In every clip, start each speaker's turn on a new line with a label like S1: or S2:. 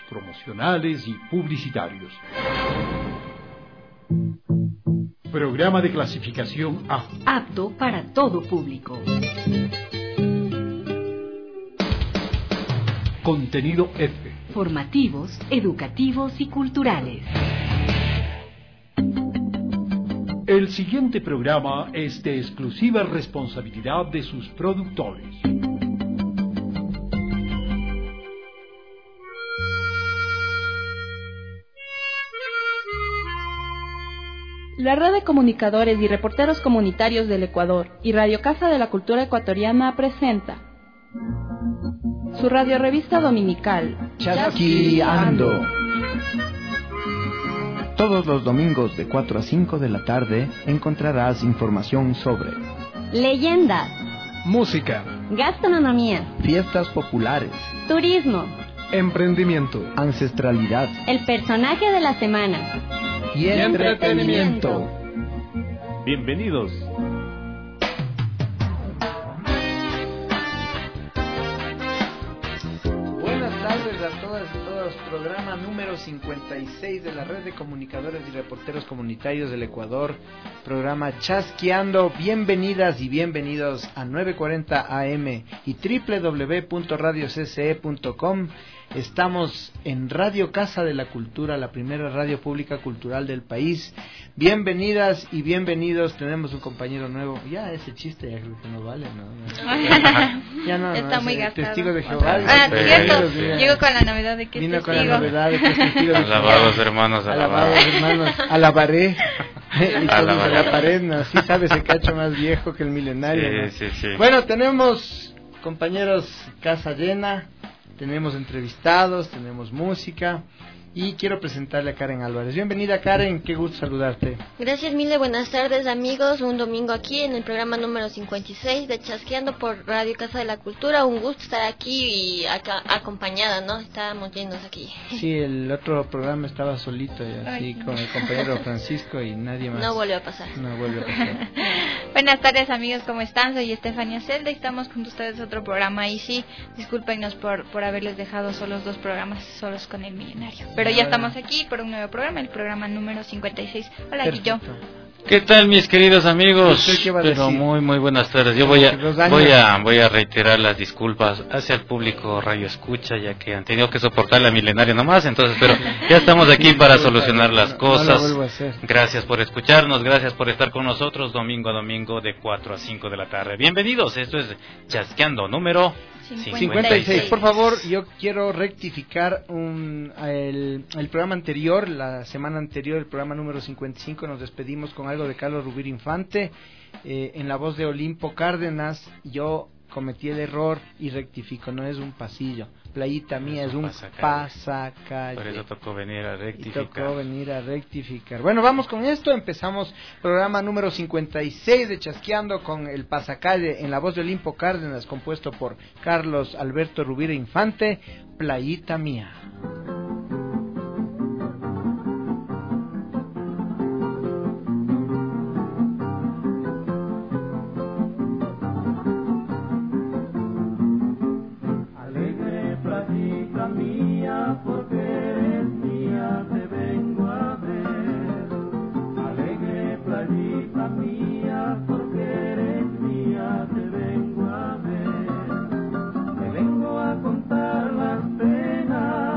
S1: promocionales y publicitarios. Programa de clasificación A.
S2: Apto para todo público.
S1: Contenido F.
S2: Formativos, educativos y culturales.
S1: El siguiente programa es de exclusiva responsabilidad de sus productores.
S3: La Red de Comunicadores y Reporteros Comunitarios del Ecuador y Radio Casa de la Cultura Ecuatoriana presenta su radiorevista dominical
S4: Chasqueando. Todos los domingos de 4 a 5 de la tarde encontrarás información sobre
S5: leyendas,
S6: música,
S5: gastronomía,
S4: fiestas populares,
S5: turismo,
S6: emprendimiento,
S4: ancestralidad,
S5: el personaje de la semana
S4: y entretenimiento.
S7: Bienvenidos.
S8: Buenas tardes a todas y todos. Programa número 56 de la Red de Comunicadores y Reporteros Comunitarios del Ecuador. Programa Chasqueando. Bienvenidas y bienvenidos a 940 AM y www.radiocce.com. Estamos en Radio Casa de la Cultura, la primera radio pública cultural del país. Bienvenidas y bienvenidos. Tenemos un compañero nuevo. Ya ese chiste ya creo que no vale, ¿no? Ya no,
S9: está
S8: no,
S9: muy gastado.
S8: Testigo de Jehová.
S9: Cierto. Llegó con la novedad de que
S8: vino
S9: testigo.
S8: con la novedad de que es testigo de Jehová.
S7: Alabados hermanos,
S8: alabados hermanos. Alabaré. Y la pared, ¿no? Sí sabe ese cacho más viejo que el milenario.
S7: Sí,
S8: ¿no?
S7: sí.
S8: Bueno, tenemos compañeros casa llena. Tenemos entrevistados, tenemos música y quiero presentarle a Karen Álvarez. Bienvenida Karen, qué gusto saludarte.
S10: Gracias Mile, buenas tardes amigos, un domingo aquí en el programa número 56 de Chasqueando por Radio Casa de la Cultura. Un gusto estar aquí y acá, acompañada, ¿no? Estábamos llenos aquí.
S8: Sí, el otro programa estaba solito y así con el compañero Francisco y nadie más.
S10: No volvió a pasar.
S9: Buenas tardes amigos, ¿cómo están? Soy Estefania Celda y estamos con ustedes otro programa y sí, discúlpenos por haberles dejado solos dos programas solos con el milenario. Pero ya estamos aquí por un nuevo programa, el programa número 56. Hola, Guillo.
S7: ¿Qué tal mis queridos amigos?
S8: Pero
S7: muy buenas tardes. Yo voy a reiterar las disculpas hacia el público Radio Escucha, ya que han tenido que soportar la milenaria nomás, entonces, pero ya estamos aquí para solucionar las cosas. Gracias por escucharnos, gracias por estar con nosotros domingo a domingo de 4 a 5 de la tarde. Bienvenidos, esto es Chasqueando número 56.
S8: Por favor, yo quiero rectificar el programa anterior, la semana anterior, el programa número 55, nos despedimos con algo de Carlos Rubir Infante, en la voz de Olimpo Cárdenas. Yo cometí el error y rectifico, no es un pasillo, Playita Mía es un pasacalle.
S7: Por eso tocó venir a rectificar.
S8: Bueno, vamos con esto, empezamos programa número 56 de Chasqueando con el pasacalle en la voz de Olimpo Cárdenas, compuesto por Carlos Alberto Rubira Infante, Playita Mía.
S11: Porque eres mía, te vengo a ver. Alegre playita mía, porque eres mía, te vengo a ver. Te vengo a contar las penas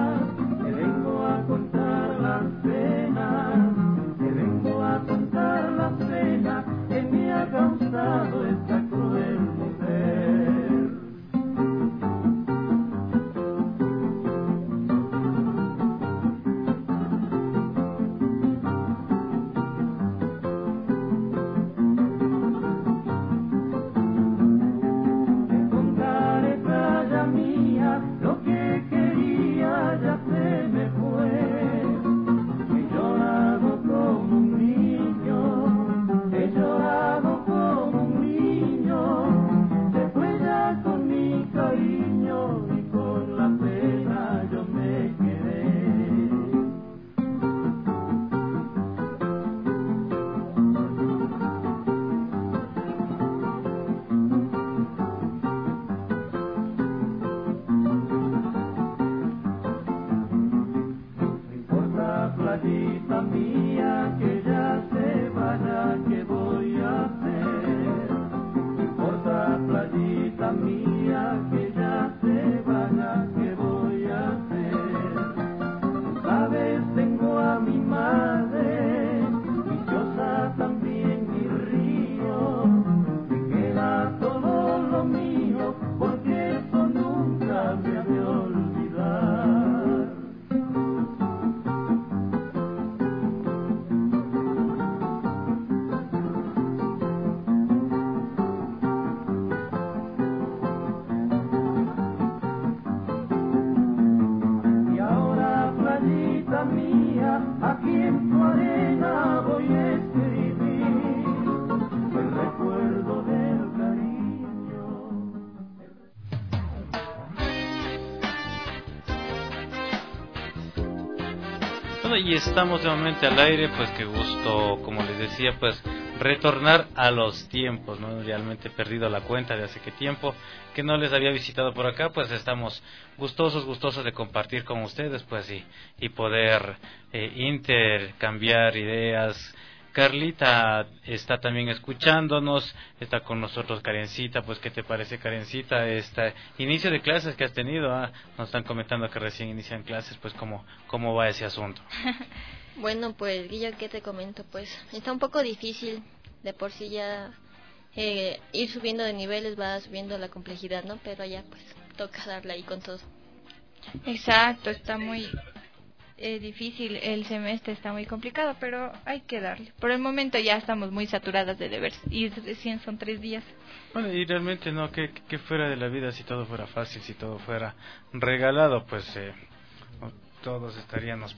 S11: día aquí en tu arena voy a escribir el recuerdo del cariño.
S7: Bueno, y estamos nuevamente al aire, pues qué gusto, como les decía, pues retornar a los tiempos, ¿no? Realmente he perdido la cuenta de hace qué tiempo que no les había visitado por acá, pues estamos gustosos de compartir con ustedes, pues y poder intercambiar ideas. Carlita está también escuchándonos, está con nosotros Karencita. Pues ¿qué te parece, Karencita, este inicio de clases que has tenido? Nos están comentando que recién inician clases, pues ¿cómo va ese asunto?
S10: Bueno, pues Guillo, ¿qué te comento? Pues está un poco difícil, de por sí ya ir subiendo de niveles va subiendo la complejidad, ¿no? Pero ya pues toca darle ahí con todo.
S9: Exacto, está muy difícil, el semestre está muy complicado, pero hay que darle. Por el momento ya estamos muy saturadas de deberes y recién son 3 días.
S7: Bueno, y realmente no, que fuera de la vida, si todo fuera fácil, si todo fuera regalado, pues todos estaríamos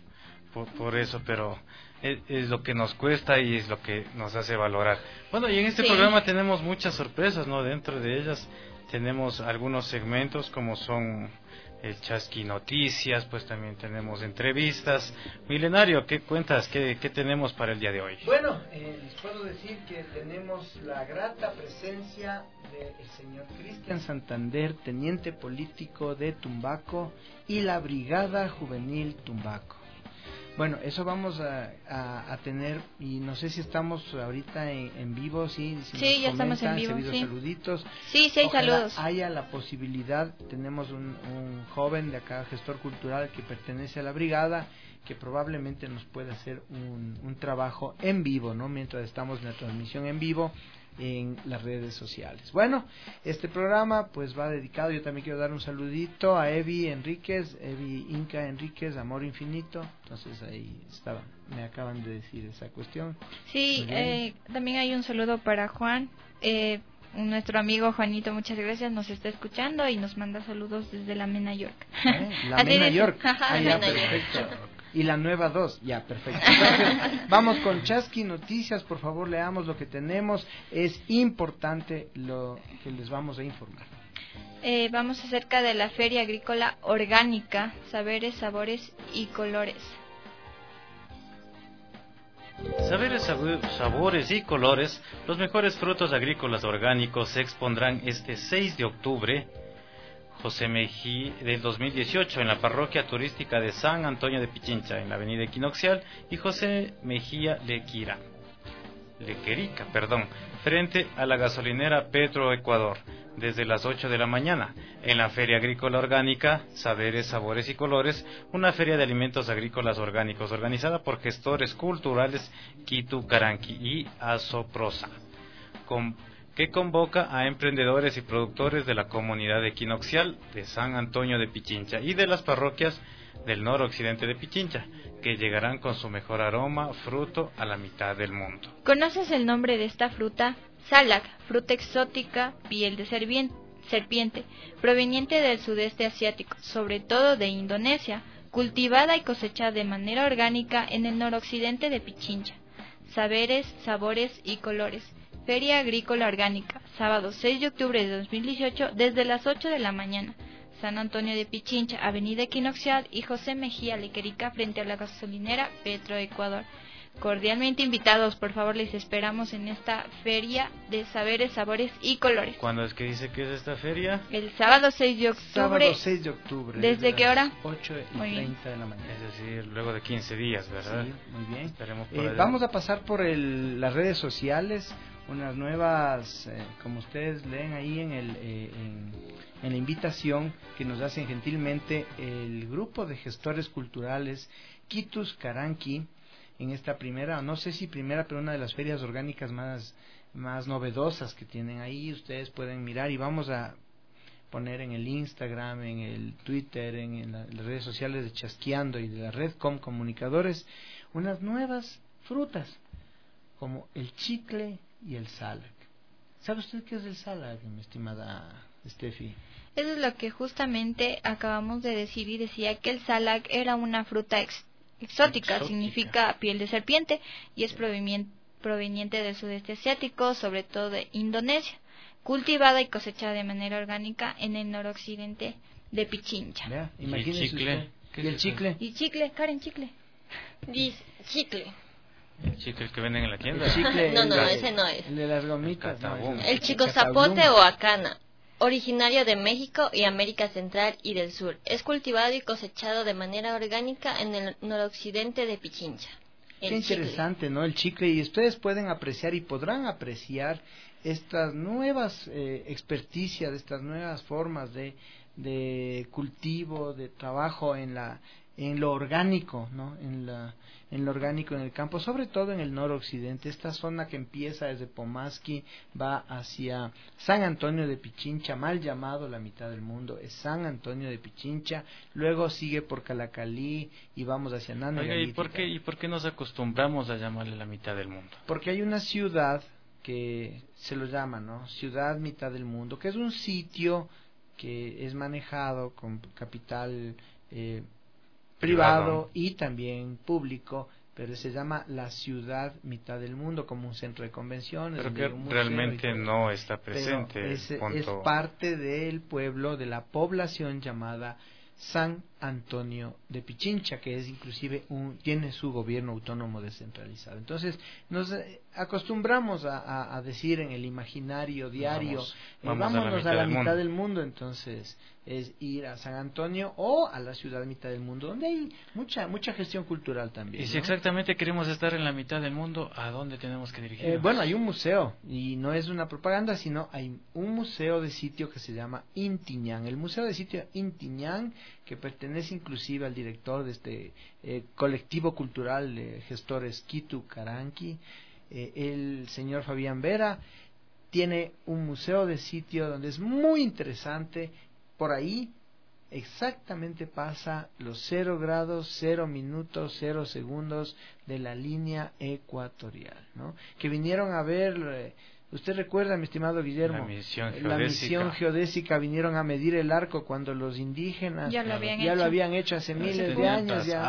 S7: por eso, pero es lo que nos cuesta y es lo que nos hace valorar. Bueno, y en este programa tenemos muchas sorpresas, ¿no? Dentro de ellas tenemos algunos segmentos como son el Chasqui Noticias, pues también tenemos entrevistas. Milenario, ¿qué cuentas? ¿Qué tenemos para el día de hoy?
S8: Bueno, les puedo decir que tenemos la grata presencia del señor Cristian Santander, teniente político de Tumbaco y la Brigada Juvenil Tumbaco. Bueno, eso vamos a tener, y no sé si estamos ahorita en vivo, sí,
S9: ya estamos en vivo, sí.
S8: Saluditos.
S9: Sí, hay saludos.
S8: Haya la posibilidad, tenemos un joven de acá, gestor cultural, que pertenece a la brigada, que probablemente nos pueda hacer un trabajo en vivo, ¿no? Mientras estamos en la transmisión en vivo en las redes sociales. Bueno, este programa pues va dedicado, yo también quiero dar un saludito a Evi Inca Enríquez, Amor Infinito. Entonces ahí estaba, me acaban de decir esa cuestión.
S9: Sí, también hay un saludo para Juan, nuestro amigo Juanito, muchas gracias, nos está escuchando y nos manda saludos desde la Mena York.
S8: La Mena York, perfecto. Y la nueva 2, ya, perfecto. Entonces, vamos con Chasqui Noticias, por favor, leamos lo que tenemos. Es importante lo que les vamos a informar.
S9: Vamos acerca de la Feria Agrícola Orgánica, Saberes, Sabores y Colores.
S7: Saberes, sabores y colores, los mejores frutos agrícolas orgánicos se expondrán este 6 de octubre José Mejía del 2018 en la parroquia turística de San Antonio de Pichincha, en la avenida Equinoccial, y José Mejía Lequerica, frente a la gasolinera Petro Ecuador, desde las 8 de la mañana, en la Feria Agrícola Orgánica, Saberes, Sabores y Colores, una feria de alimentos agrícolas orgánicos organizada por gestores culturales Kitu Caranqui y Asoprosa, que convoca a emprendedores y productores de la comunidad equinoccial de San Antonio de Pichincha y de las parroquias del noroccidente de Pichincha, que llegarán con su mejor aroma, fruto a la mitad del mundo.
S9: ¿Conoces el nombre de esta fruta? Salak, fruta exótica, piel de serpiente, proveniente del sudeste asiático, sobre todo de Indonesia, cultivada y cosechada de manera orgánica en el noroccidente de Pichincha. Saberes, sabores y colores. Feria Agrícola Orgánica, sábado 6 de octubre de 2018, desde las 8 de la mañana. San Antonio de Pichincha, avenida Equinoccial y José Mejía Lequerica, frente a la gasolinera Petro Ecuador. Cordialmente invitados, por favor, les esperamos en esta feria de saberes, sabores y colores.
S7: ¿Cuándo es que dice que es esta feria?
S9: El sábado 6 de octubre.
S8: Sábado 6 de octubre.
S9: ¿Desde qué hora?
S8: 8:30 de la mañana.
S7: Es decir, luego de 15 días, ¿verdad?
S8: Sí, muy bien.
S7: Esperemos por
S8: vamos a pasar por las redes sociales, unas nuevas, como ustedes leen ahí en la invitación que nos hacen gentilmente el grupo de gestores culturales Kitu Caranqui, en esta primera, no sé si primera, pero una de las ferias orgánicas más novedosas que tienen ahí. Ustedes pueden mirar y vamos a poner en el Instagram, en el Twitter, en las redes sociales de Chasqueando y de la red Comunicadores, unas nuevas frutas como el chicle y el salak. ¿Sabe usted qué es el salak, mi estimada Steffi?
S9: Eso es lo que justamente acabamos de decir, y decía que el salak era una fruta exótica, significa piel de serpiente y es proveniente del sudeste asiático, sobre todo de Indonesia, cultivada y cosechada de manera orgánica en el noroccidente de Pichincha.
S8: Imagínese usted. ¿Y el chicle?
S9: Y chicle, Karen, chicle.
S10: Dice chicle.
S7: ¿El chicle que venden en la tienda?
S8: El chicle,
S10: no, ese no es.
S8: El de las gomitas.
S10: El chico zapote o acana, originario de México y América Central y del Sur. Es cultivado y cosechado de manera orgánica en el noroccidente de Pichincha.
S8: Qué interesante, ¿no? El chicle. Y ustedes pueden apreciar y podrán apreciar estas nuevas experticias, estas nuevas formas de cultivo, de trabajo en lo orgánico, ¿no? En lo orgánico en el campo, sobre todo en el noroccidente, esta zona que empieza desde Pomasqui, va hacia San Antonio de Pichincha, mal llamado la mitad del mundo, es San Antonio de Pichincha, luego sigue por Calacalí y vamos hacia Nana.
S7: Oiga, ¿y por qué nos acostumbramos a llamarle la mitad del mundo?
S8: Porque hay una ciudad que se lo llama, ¿no? Ciudad mitad del mundo, que es un sitio que es manejado con capital privado y también público, pero se llama la ciudad mitad del mundo, como un centro de convenciones.
S7: Pero que realmente no está presente.
S8: Es parte del pueblo, de la población llamada San Antonio de Pichincha, que es inclusive tiene su gobierno autónomo descentralizado. Entonces nos acostumbramos a decir en el imaginario diario, vámonos a la mitad del mundo. Entonces es ir a San Antonio o a la ciudad mitad del mundo, donde hay mucha gestión cultural también.
S7: Y si exactamente queremos estar en la mitad del mundo, ¿a dónde tenemos que dirigirnos?
S8: Bueno, hay un museo, y no es una propaganda, sino hay un museo de sitio que se llama Intiñán. El museo de sitio Intiñán, que pertenece inclusive al director de este colectivo cultural de gestores Kitu Caranqui, el señor Fabián Vera, tiene un museo de sitio donde es muy interesante. Por ahí exactamente pasa los 0 grados, 0 minutos, 0 segundos de la línea ecuatorial, ¿no? Que vinieron a ver, usted recuerda, mi estimado Guillermo, la misión geodésica vinieron a medir el arco cuando los indígenas
S9: ya lo
S8: habían hecho hace miles de años, ya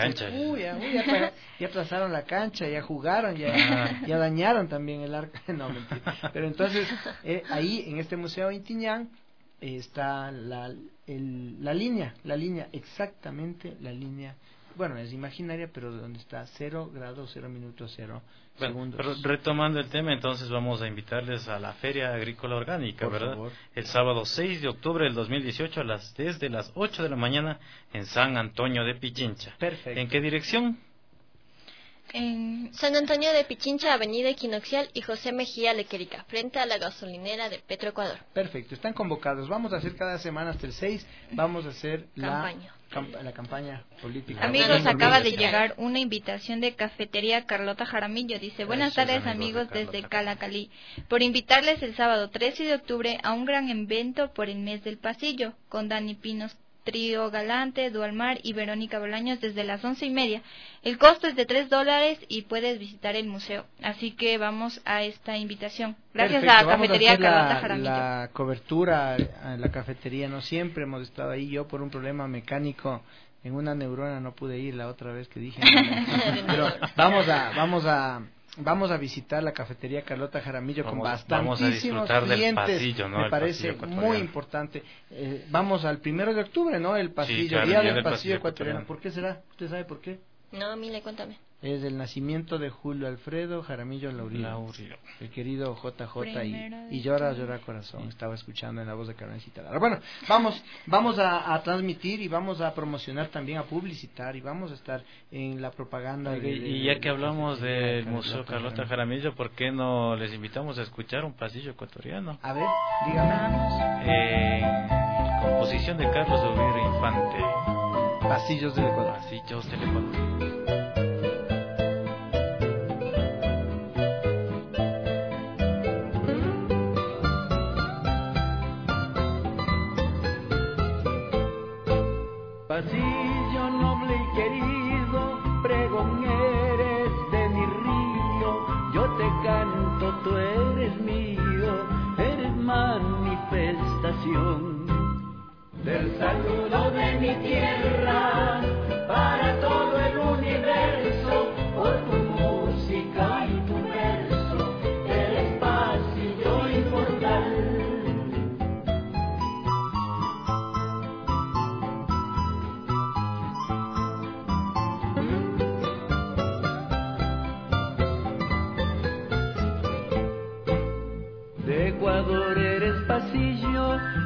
S8: aplazaron la cancha, ya jugaron, ya dañaron también el arco. No, mentira. Pero entonces ahí en este museo Intiñán está la línea, exactamente la línea, bueno, es imaginaria, pero donde está 0 grados, 0 minutos, 0 segundos.
S7: Pero retomando el tema, entonces vamos a invitarles a la Feria Agrícola Orgánica,
S8: por
S7: ¿verdad?
S8: Favor.
S7: El sábado 6 de octubre del 2018 desde las 8 de la mañana en San Antonio de Pichincha.
S8: Perfecto.
S7: ¿En qué dirección?
S10: En San Antonio de Pichincha, Avenida Equinoccial y José Mejía Lequerica, frente a la gasolinera de Petroecuador.
S8: Perfecto, están convocados. Vamos a hacer cada semana hasta el 6, vamos a hacer la campaña política.
S9: Amigos, acaba de llegar una invitación de Cafetería Carlota Jaramillo. Dice, buenas tardes amigos desde Calacalí, por invitarles el sábado 13 de octubre a un gran evento por el mes del pasillo, con Dani Pinos, Trío Galante, Dualmar y Verónica Bolaños desde las 11:30. El costo es de $3 y puedes visitar el museo. Así que vamos a esta invitación. Gracias.
S8: Perfecto.
S9: A Cafetería Carlota
S8: Jaramillo. La cobertura en la cafetería, no siempre hemos estado ahí. Yo por un problema mecánico en una neurona no pude ir la otra vez que dije. Pero vamos a visitar la Cafetería Carlota Jaramillo con bastantísimos clientes.
S7: Del pasillo, ¿no?
S8: Me parece muy importante. Vamos al 1 de octubre, ¿no? El pasillo, sí, claro, día del pasillo ecuatoriano. ¿Por qué será? ¿Usted sabe por qué?
S10: No, Mile, cuéntame.
S8: Es el nacimiento de Julio Alfredo Jaramillo Laurillo. El querido JJ y llora corazón. Sí. Estaba escuchando en la voz de Carmencita Lara. Bueno, vamos a transmitir y vamos a promocionar también, a publicitar y vamos a estar en la propaganda.
S7: Y ya que hablamos del Museo Carlota Jaramillo, ¿por qué no les invitamos a escuchar un pasillo ecuatoriano?
S8: A ver, dígame.
S7: Composición de Carlos Rovira Infante.
S8: Pasillos del Ecuador.
S7: Pasillos del Ecuador.
S11: Pasillo noble y querido, pregón eres de mi río, yo te canto, tú eres mío, eres manifestación del saludo de mi tierra para todo el universo.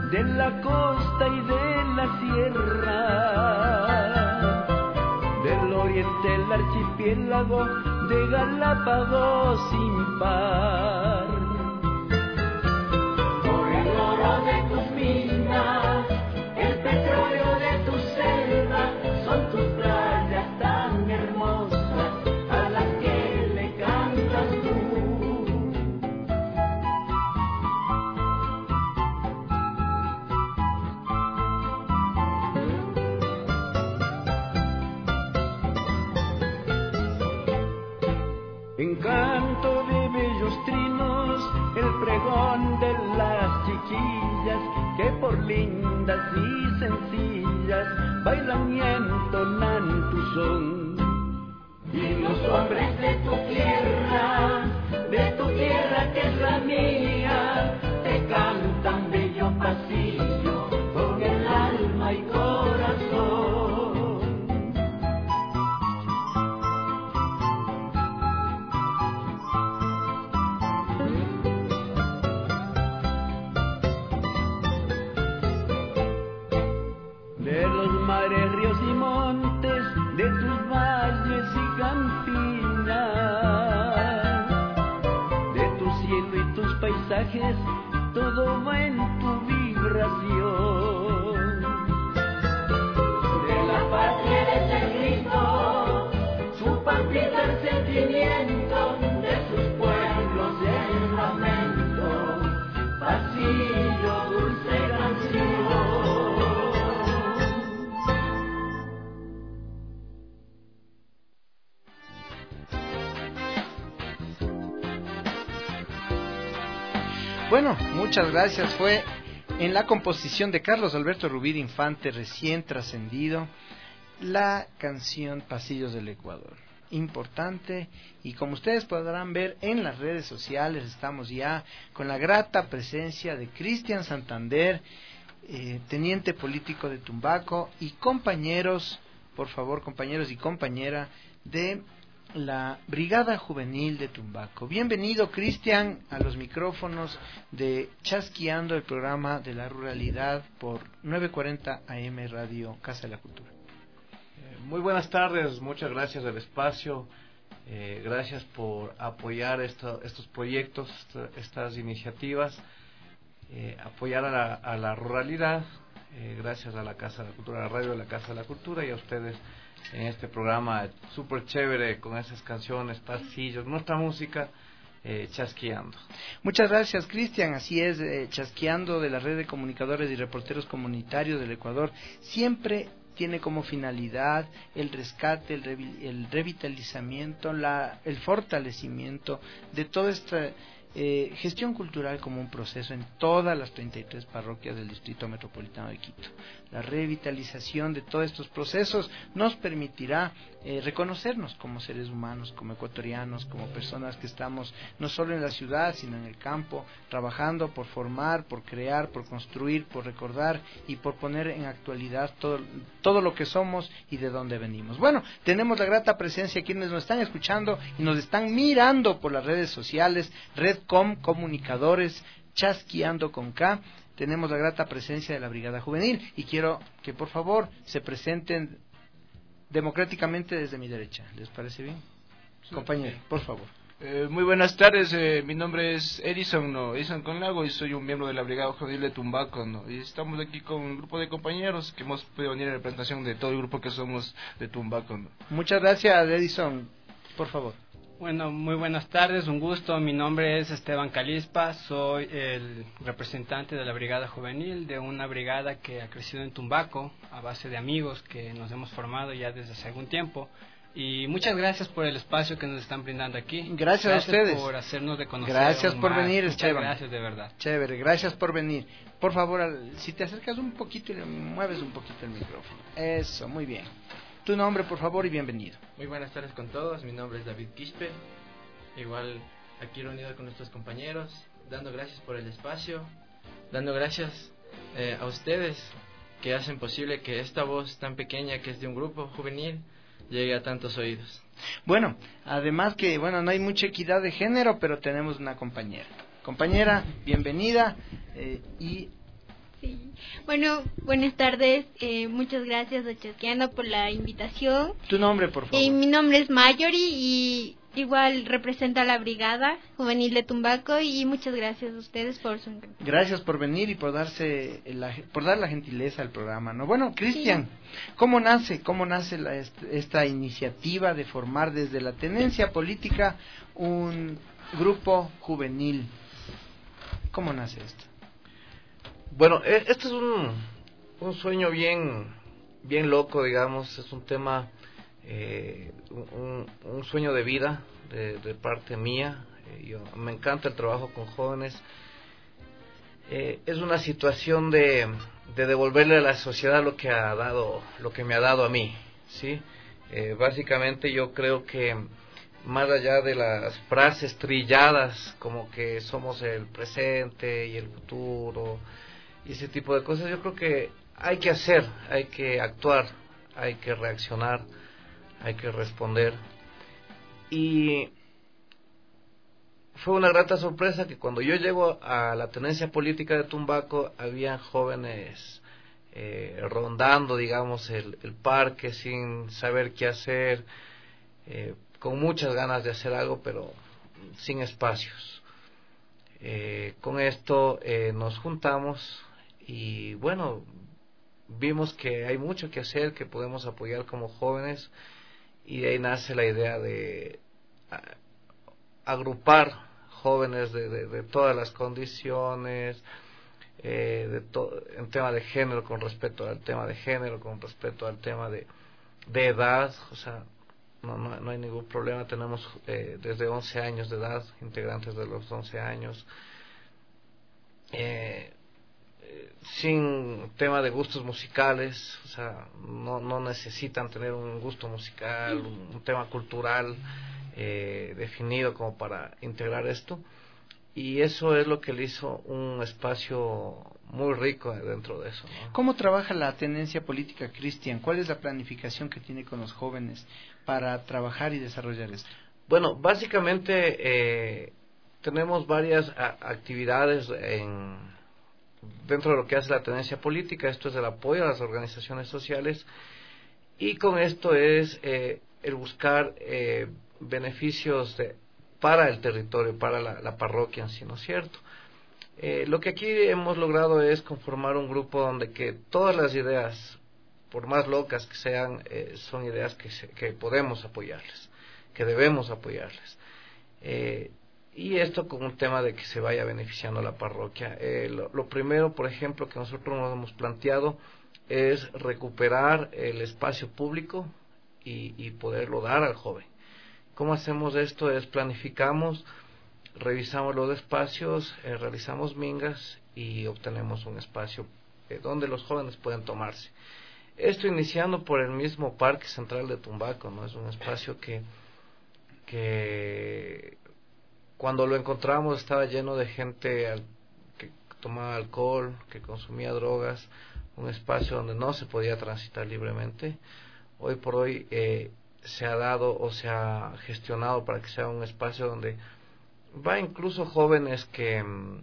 S11: de la costa y de la sierra, del oriente el archipiélago de Galápagos sin par. Por el oro de tus minas, el petróleo de tu selva, son tus playas tan hermosas a las que le cantas tú. Encanto de bellos trinos, el pregón de las chiquillas que por lindas y sencillas bailan y entonan tu son. Y los hombres de tu tierra que es la mía, te cantan bello pasillo con el alma y corazón. De los mares, ríos y montes, de tus valles y campinas, de tu cielo y tus paisajes, todo va en tu vibración. De la patria eres el grito, su palpita el sentimiento, de sus pueblos el lamento, pasillo, dulce canción.
S8: Bueno, muchas gracias. Fue en la composición de Carlos Alberto Rubira Infante, recién trascendido, la canción Pasillos del Ecuador. Importante, y como ustedes podrán ver en las redes sociales, estamos ya con la grata presencia de Cristian Santander, teniente político de Tumbaco, y compañeros, por favor, compañeros y compañera de la Brigada Juvenil de Tumbaco. Bienvenido, Cristian, a los micrófonos de Chasqueando, el programa de la ruralidad por 940 AM Radio Casa de la Cultura.
S12: Muy buenas tardes, muchas gracias del espacio, gracias por apoyar estos proyectos, estas iniciativas, apoyar a la ruralidad, gracias a la Casa de la Cultura, a la radio de la Casa de la Cultura y a ustedes en este programa súper chévere con esas canciones, pasillos, nuestra música, Chasqueando.
S8: Muchas gracias, Cristian. Así es, Chasqueando, de la red de comunicadores y reporteros comunitarios del Ecuador, siempre tiene como finalidad el rescate, el revitalizamiento, el fortalecimiento de toda esta gestión cultural como un proceso en todas las 33 parroquias del Distrito Metropolitano de Quito. La revitalización de todos estos procesos nos permitirá reconocernos como seres humanos, como ecuatorianos, como personas que estamos no solo en la ciudad, sino en el campo, trabajando por formar, por crear, por construir, por recordar y por poner en actualidad todo lo que somos y de dónde venimos. Bueno, tenemos la grata presencia de quienes nos están escuchando y nos están mirando por las redes sociales, Redcom Comunicadores, Chasqueando con K. Tenemos la grata presencia de la Brigada Juvenil y quiero que por favor se presenten democráticamente desde mi derecha. ¿Les parece bien? Sí, compañero, por favor.
S13: Muy buenas tardes, mi nombre es Edison Conlago y soy un miembro de la Brigada Juvenil de Tumbaco, y estamos aquí con un grupo de compañeros que hemos podido venir en representación de todo el grupo que somos de Tumbaco.
S8: Muchas gracias, Edison. Por favor.
S14: Bueno, muy buenas tardes, un gusto. Mi nombre es Esteban Calispa, soy el representante de la Brigada Juvenil, de una brigada que ha crecido en Tumbaco a base de amigos que nos hemos formado ya desde hace algún tiempo. Y muchas gracias por el espacio que nos están brindando aquí.
S8: Gracias a ustedes.
S14: Por hacernos de conocer.
S8: Gracias por venir, Esteban.
S14: Muchas gracias, de verdad.
S8: Chévere, gracias por venir. Por favor, si te acercas un poquito y le mueves un poquito el micrófono. Eso, muy bien. Tu nombre, por favor, y bienvenido.
S15: Muy buenas tardes con todos. Mi nombre es David Quispe. Igual aquí reunido con nuestros compañeros, dando gracias por el espacio, dando gracias a ustedes que hacen posible que esta voz tan pequeña que es de un grupo juvenil llegue a tantos oídos.
S8: Bueno, además que no hay mucha equidad de género, pero tenemos una compañera. Compañera, bienvenida y
S16: Sí. Bueno, buenas tardes. Muchas gracias a Chasqueando por la invitación.
S8: ¿Tu nombre, por favor?
S16: Mi nombre es Mayori y igual represento a la Brigada Juvenil de Tumbaco y muchas gracias a ustedes por su...
S8: Gracias por venir y por dar la gentileza al programa, ¿no? Bueno, Cristian, ¿cómo nace esta iniciativa de formar desde la tenencia política un grupo juvenil? ¿Cómo nace esto?
S12: Bueno, este es un sueño bien loco, digamos, es un tema, un sueño de vida de parte mía. Me encanta el trabajo con jóvenes. Es una situación de devolverle a la sociedad lo que me ha dado a mí, ¿sí? Básicamente yo creo que más allá de las frases trilladas como que somos el presente y el futuro y ese tipo de cosas, yo creo que hay que hacer, hay que actuar, hay que reaccionar, hay que responder. Y fue una grata sorpresa que cuando yo llego a la tenencia política de Tumbaco habían jóvenes rondando, digamos, el parque sin saber qué hacer, con muchas ganas de hacer algo, pero sin espacios. Con esto nos juntamos y bueno, vimos que hay mucho que hacer, que podemos apoyar como jóvenes, y de ahí nace la idea de agrupar jóvenes de todas las condiciones, en tema de género, con respecto al tema de género, con respecto al tema de edad, o sea, no hay ningún problema. Tenemos desde 11 años de edad, integrantes de los 11 años, sin tema de gustos musicales, o sea, no necesitan tener un gusto musical, un tema cultural definido como para integrar esto, y eso es lo que le hizo un espacio muy rico dentro de eso, ¿no?
S8: ¿Cómo trabaja la tenencia política, Cristian? ¿Cuál es la planificación que tiene con los jóvenes para trabajar y desarrollar esto?
S12: Bueno, básicamente tenemos varias actividades dentro de lo que hace la tenencia política. Esto es el apoyo a las organizaciones sociales, y con esto es el buscar beneficios para el territorio, para la parroquia en sí, ¿no es cierto? Lo que aquí hemos logrado es conformar un grupo donde que todas las ideas, por más locas que sean, son ideas que podemos apoyarles, que debemos apoyarles. Y esto con un tema de que se vaya beneficiando la parroquia. Lo primero, por ejemplo, que nosotros nos hemos planteado es recuperar el espacio público y poderlo dar al joven. ¿Cómo hacemos esto? Planificamos, revisamos los espacios, realizamos mingas y obtenemos un espacio donde los jóvenes pueden tomarse. Esto iniciando por el mismo Parque Central de Tumbaco, ¿no? Es un espacio que cuando lo encontramos estaba lleno de gente que tomaba alcohol, que consumía drogas, un espacio donde no se podía transitar libremente. Hoy por hoy se ha dado o se ha gestionado para que sea un espacio donde va incluso jóvenes que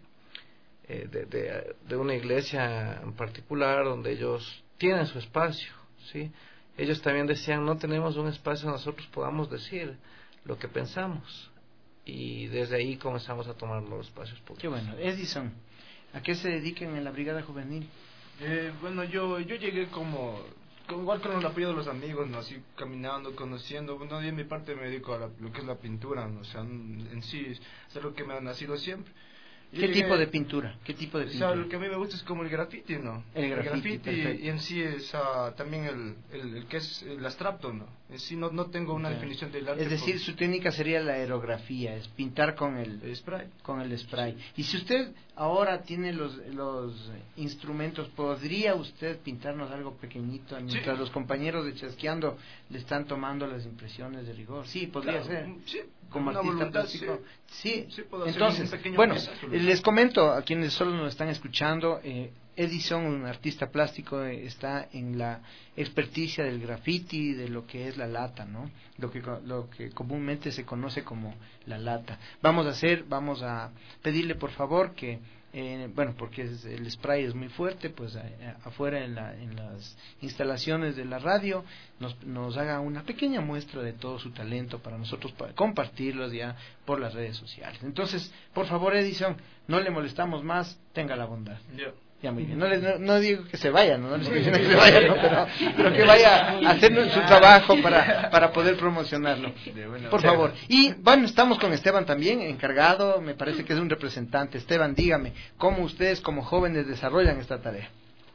S12: de una iglesia en particular, donde ellos tienen su espacio, ¿sí? Ellos también decían, no tenemos un espacio donde nosotros podamos decir lo que pensamos, y desde ahí comenzamos a tomar los espacios públicos.
S8: Qué bueno. Edison, ¿a qué se dedican en la Brigada Juvenil?
S13: Bueno, yo llegué igual con el apoyo de los amigos, ¿no? Así caminando, conociendo. Bueno, yo en mi parte me dedico a lo que es la pintura, ¿no? O sea, en sí es algo que me ha nacido siempre.
S8: ¿Qué tipo de pintura? ¿Qué tipo de pintura?
S13: O sea, lo que a mí me gusta es como el graffiti, ¿no?
S8: El graffiti
S13: y en sí es también el que es el abstracto, ¿no? En sí no tengo una definición del arte.
S8: Es decir, su técnica sería la aerografía, es pintar con el
S13: spray.
S8: Con el spray. Y si usted ahora tiene los instrumentos, ¿podría usted pintarnos algo pequeñito mientras los compañeros de Chasqueando le están tomando las impresiones de rigor? Sí, podría ser.
S13: Sí,
S8: como artista plástico. Sí.
S13: Entonces,
S8: bueno, les comento a quienes solo nos están escuchando, Edison, un artista plástico, está en la experticia del graffiti, de lo que es la lata, ¿no? Lo que comúnmente se conoce como la lata. Vamos a pedirle por favor que porque el spray es muy fuerte, pues afuera en las instalaciones de la radio nos haga una pequeña muestra de todo su talento para nosotros compartirlos ya por las redes sociales. Entonces, por favor, Edison, no le molestamos más, tenga la bondad. Ya, muy bien. No digo que se vaya, no les estoy diciendo que se vaya, ¿no? pero que vaya a hacer su trabajo para poder promocionarlo. Por favor. Y bueno, estamos con Esteban también, encargado, me parece que es un representante. Esteban, dígame, ¿cómo ustedes como jóvenes desarrollan esta tarea?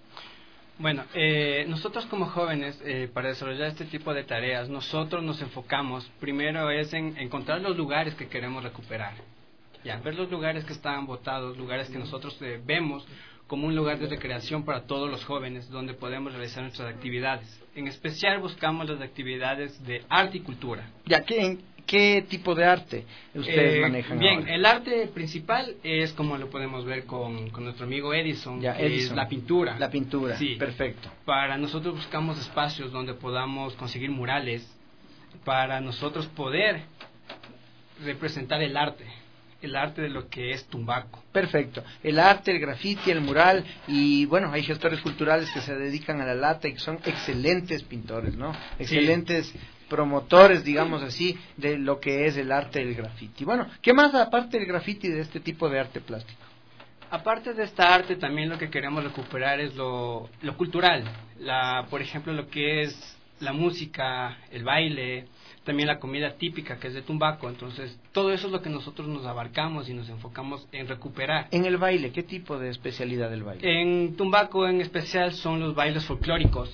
S14: Bueno, nosotros como jóvenes, para desarrollar este tipo de tareas, nosotros nos enfocamos, primero es en encontrar los lugares que queremos recuperar. Ya, ver los lugares que están botados, lugares que nosotros vemos como un lugar de recreación para todos los jóvenes, donde podemos realizar nuestras actividades. En especial buscamos las actividades de arte y cultura.
S8: Ya, ¿qué tipo de arte ustedes manejan?
S14: Bien,
S8: ahora?
S14: El arte principal es como lo podemos ver con nuestro amigo Edison, es la pintura.
S8: La pintura,
S14: sí.
S8: Perfecto.
S14: Para nosotros buscamos espacios donde podamos conseguir murales, para nosotros poder representar el arte de lo que es Tumbaco.
S8: Perfecto. El arte, el grafiti, el mural, y bueno, hay gestores culturales que se dedican a la lata y que son excelentes pintores, ¿no? Excelentes promotores, digamos así, de lo que es el arte del grafiti. Bueno, ¿qué más aparte del grafiti de este tipo de arte plástico?
S14: Aparte de esta arte, también lo que queremos recuperar es lo cultural. Por ejemplo, lo que es la música, el baile, también la comida típica que es de Tumbaco. Entonces, todo eso es lo que nosotros nos abarcamos y nos enfocamos en recuperar.
S8: En el baile, ¿qué tipo de especialidad del baile?
S14: En Tumbaco en especial son los bailes folclóricos.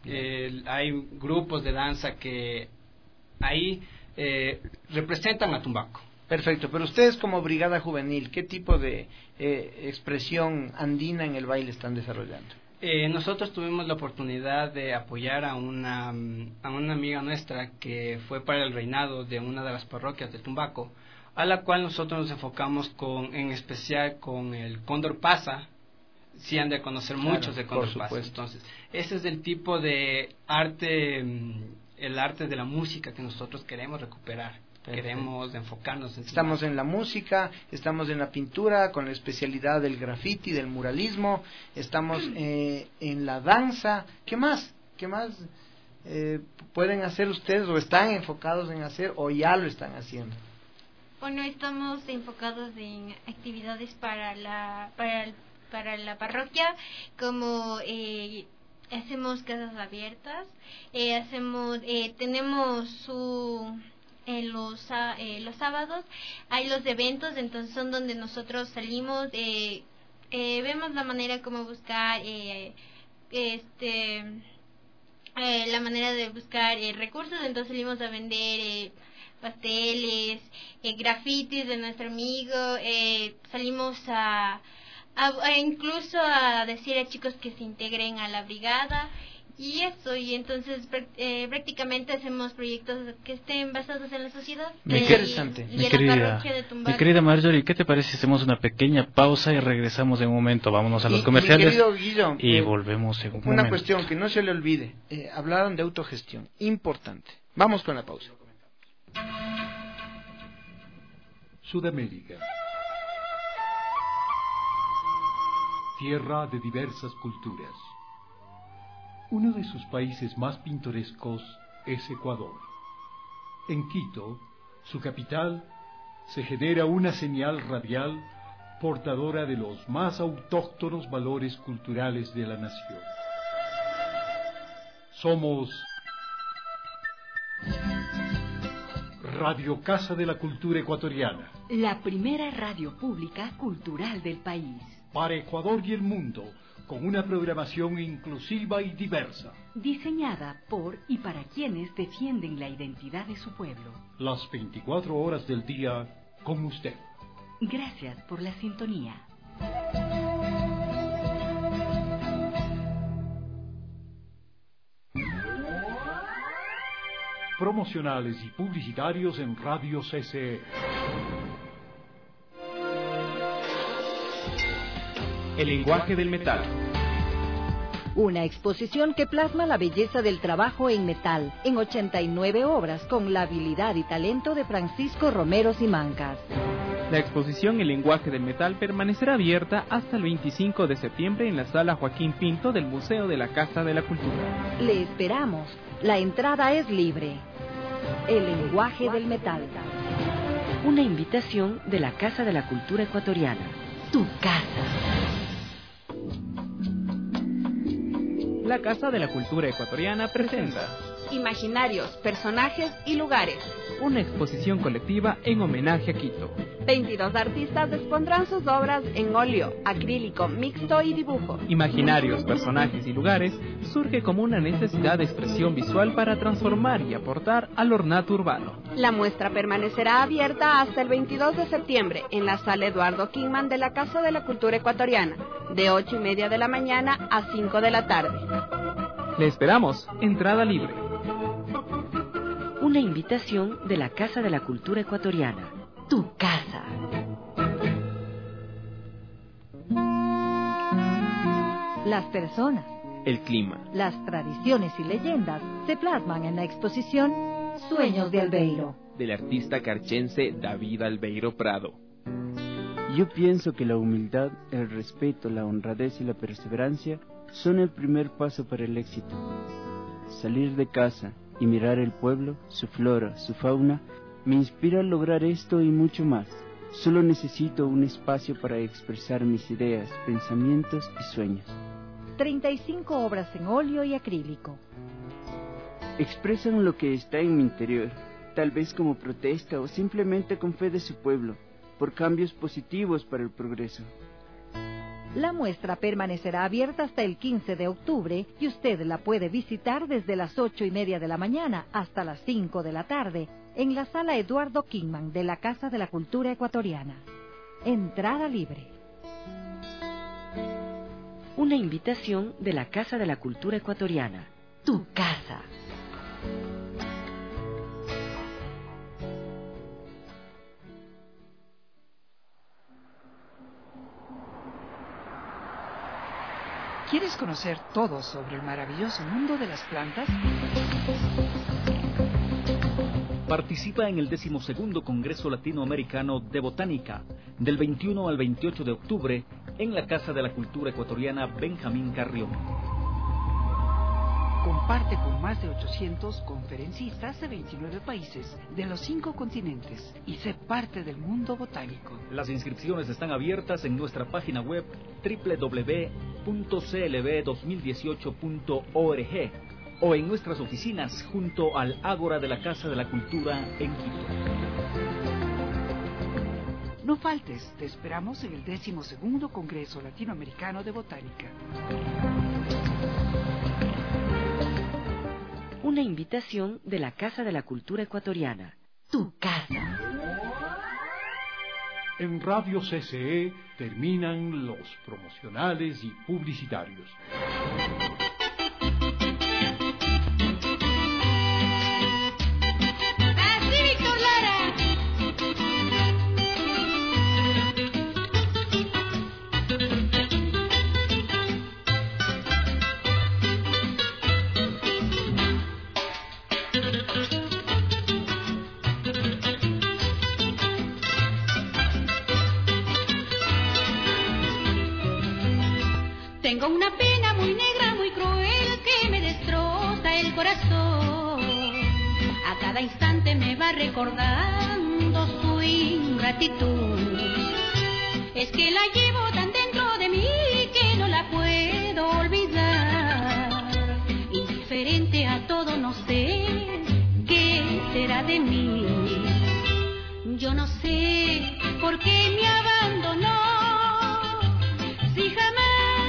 S14: Hay grupos de danza que ahí representan a Tumbaco.
S8: Perfecto, pero ustedes como brigada juvenil, ¿qué tipo de expresión andina en el baile están desarrollando?
S14: Nosotros tuvimos la oportunidad de apoyar a una amiga nuestra que fue para el reinado de una de las parroquias de Tumbaco, a la cual nosotros nos enfocamos en especial con el Cóndor Pasa. Sí han de conocer muchos de Cóndor Pasa. Entonces, ese es el tipo de arte, el arte de la música que nosotros queremos recuperar. Queremos enfocarnos en...
S8: Estamos en la música, estamos en la pintura, con la especialidad del grafiti, del muralismo, estamos en la danza. ¿Qué más? ¿Qué más pueden hacer ustedes o están enfocados en hacer o ya lo están haciendo?
S16: Bueno, estamos enfocados en actividades para la parroquia, como hacemos casas abiertas, tenemos los sábados hay los eventos, entonces son donde nosotros salimos, vemos la manera como buscar la manera de buscar recursos, entonces salimos a vender pasteles, grafitis de nuestro amigo, salimos incluso a decir a chicos que se integren a la brigada. Y eso, y entonces prácticamente hacemos proyectos que estén basados en la sociedad.
S8: Interesante.
S7: Mi querida Marjorie, ¿qué te parece si hacemos una pequeña pausa y regresamos en un momento? Vámonos a los comerciales.
S8: Mi querido Guillo,
S7: y volvemos en un momento.
S8: Una cuestión que no se le olvide. Hablaron de autogestión. Importante. Vamos con la pausa.
S1: Sudamérica. Tierra de diversas culturas. Uno de sus países más pintorescos es Ecuador. En Quito, su capital, se genera una señal radial portadora de los más autóctonos valores culturales de la nación. Somos Radio Casa de la Cultura Ecuatoriana.
S2: La primera radio pública cultural del país.
S1: Para Ecuador y el mundo, con una programación inclusiva y diversa.
S2: Diseñada por y para quienes defienden la identidad de su pueblo.
S1: Las 24 horas del día con usted.
S2: Gracias por la sintonía.
S1: Promocionales y publicitarios en Radio CCE.
S4: El lenguaje del metal.
S17: Una exposición que plasma la belleza del trabajo en metal, en 89 obras con la habilidad y talento de Francisco Romero Simancas.
S18: La exposición El lenguaje del metal permanecerá abierta hasta el 25 de septiembre en la sala Joaquín Pinto del Museo de la Casa de la Cultura.
S17: Le esperamos. La entrada es libre. El lenguaje del metal.
S2: Una invitación de la Casa de la Cultura Ecuatoriana. Tu casa.
S18: La Casa de la Cultura Ecuatoriana presenta
S3: Imaginarios, personajes y lugares.
S18: Una exposición colectiva en homenaje a Quito.
S3: 22 artistas expondrán sus obras en óleo, acrílico, mixto y dibujo.
S18: Imaginarios, personajes y lugares surge como una necesidad de expresión visual para transformar y aportar al ornato urbano.
S3: La muestra permanecerá abierta hasta el 22 de septiembre en la sala Eduardo Kingman de la Casa de la Cultura Ecuatoriana, de 8:30 de la mañana a 5 de la tarde.
S18: Le esperamos, entrada libre.
S2: Una invitación de la Casa de la Cultura Ecuatoriana. Tu casa.
S17: Las personas,
S18: el clima,
S17: las tradiciones y leyendas se plasman en la exposición Sueños de Albeiro,
S18: del artista carchense David Albeiro Prado.
S19: Yo pienso que la humildad, el respeto, la honradez y la perseverancia son el primer paso para el éxito. Salir de casa y mirar el pueblo, su flora, su fauna, me inspira a lograr esto y mucho más. Solo necesito un espacio para expresar mis ideas, pensamientos y sueños.
S17: 35 obras en óleo y acrílico.
S19: Expresan lo que está en mi interior, tal vez como protesta o simplemente con fe de su pueblo, por cambios positivos para el progreso.
S17: La muestra permanecerá abierta hasta el 15 de octubre y usted la puede visitar desde las 8:30 de la mañana hasta las 5 de la tarde en la sala Eduardo Kingman de la Casa de la Cultura Ecuatoriana. Entrada libre.
S2: Una invitación de la Casa de la Cultura Ecuatoriana. Tu casa.
S20: ¿Quieres conocer todo sobre el maravilloso mundo de las plantas?
S21: Participa en el 12º Congreso Latinoamericano de Botánica, del 21 al 28 de octubre, en la Casa de la Cultura Ecuatoriana Benjamín Carrión.
S20: Comparte con más de 800 conferencistas de 29 países de los 5 continentes y sé parte del mundo botánico.
S21: Las inscripciones están abiertas en nuestra página web www.clb2018.org o en nuestras oficinas junto al Ágora de la Casa de la Cultura en Quito.
S20: No faltes, te esperamos en el 12º Congreso Latinoamericano de Botánica.
S2: Una invitación de la Casa de la Cultura Ecuatoriana. Tu casa.
S1: En Radio CCE terminan los promocionales y publicitarios.
S22: Tengo una pena muy negra, muy cruel, que me destroza el corazón. A cada instante me va recordando su ingratitud. Es que la llevo tan dentro de mí que no la puedo olvidar. Indiferente a todo, no sé qué será de mí. Yo no sé por qué me abandonó. Si jamás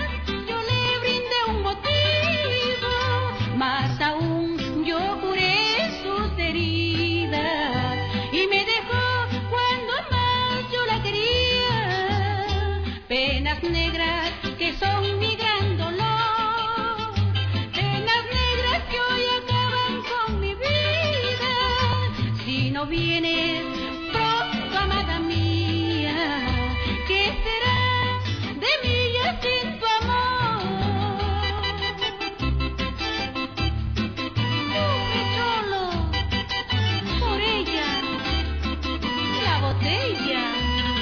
S22: más aún yo curé sus heridas y me dejó cuando más yo la quería. Penas negras que son mi gran dolor, penas negras que hoy acaban con mi vida. Si no vienes pronto, amada mía, ¿qué será de mí ya sin tu amor? Botella.